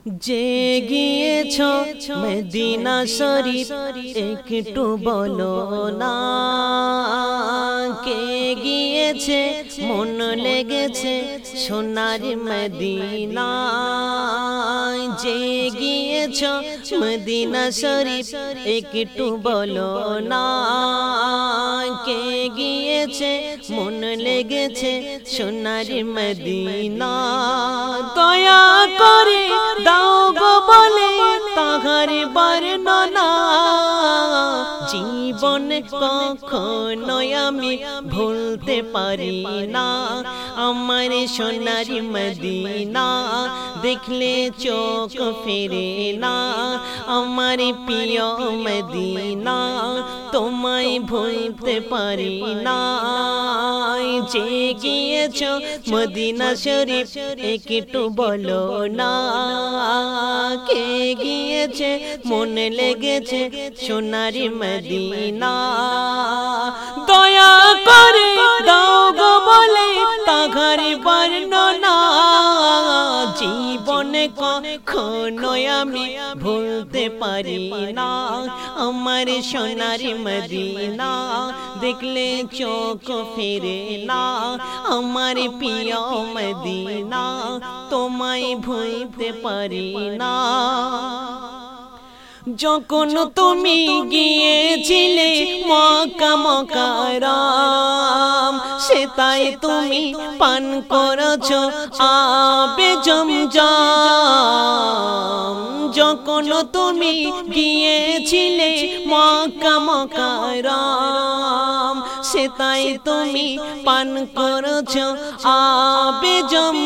যে গিয়েছ মদিনা শরীফ একটু বলো না, কে গিয়েছে মন লেগেছে সোনার মদিনা। যে গিয়েছ মদিনা শরীফ একটু বলো না, কে গিয়েছে মন লেগেছে সোনার মদিনা। দয়া করে দাও গো বলে তাহার বর্ণনা, জীবনে কখনো আমি ভুলতে পারি না। আমার সোনার মদিনা দেখলে চোখ ফেরে না। আমার প্রিয় মদিনা তোমায় ভুলতে পারি না। যে গিয়েছ মদিনা শরীফ একটু বলো না, কে গিয়েছে মন লেগেছে সোনার মদিনা। দয়া করে দাও গো বলে তাহার বর্ণনা, জীবনে কখনো আমি ভুলতে পারি না। আমার সোনার মদিনা দেখলে চোখ ফেরে না। আমার প্রিয় মদিনা তোমায় ভুলতে পারি না। যখন তুমি গিয়েছিলে মক্কা মুকাররম, সেটাই তুমি পান করেছো আবে জমজম। যখন তুমি গিয়েছিলে মক্কা মুকাররম, সেটাই তুমি পান করেছো আবে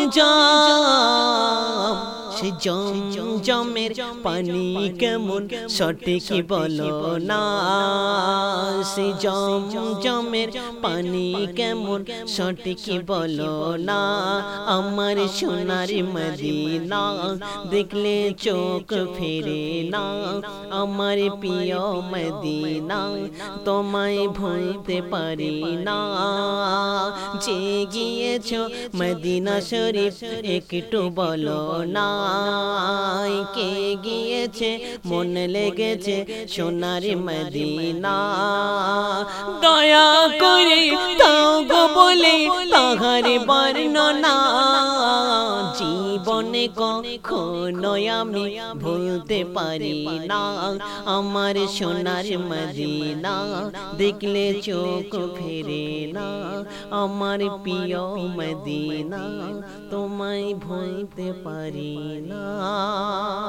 জমজম। সে জমজমের পানি কেমন সঠিক বলো না, সে জমজমের পানি কেমন সঠিক বলো না। আমার সোনার মদিনা দেখলে চোখ ফেরে না। আমার প্রিয় মদিনা তোমায় ভুলতে পারি না। যে গিয়েছ মদিনা শরীফ একটু বলো না, কে গিয়েছে মন লেগেছে সোনার মদিনা। দয়া করে দাও গো বলে তাহার বর্ণনা, জীবনে কখনো আমি ভুলতে পারি না। আমার সোনার মদিনা দেখলে চোখ ফেরে না। আমার প্রিয় মদিনা তোমায় ভুলতে পারি না।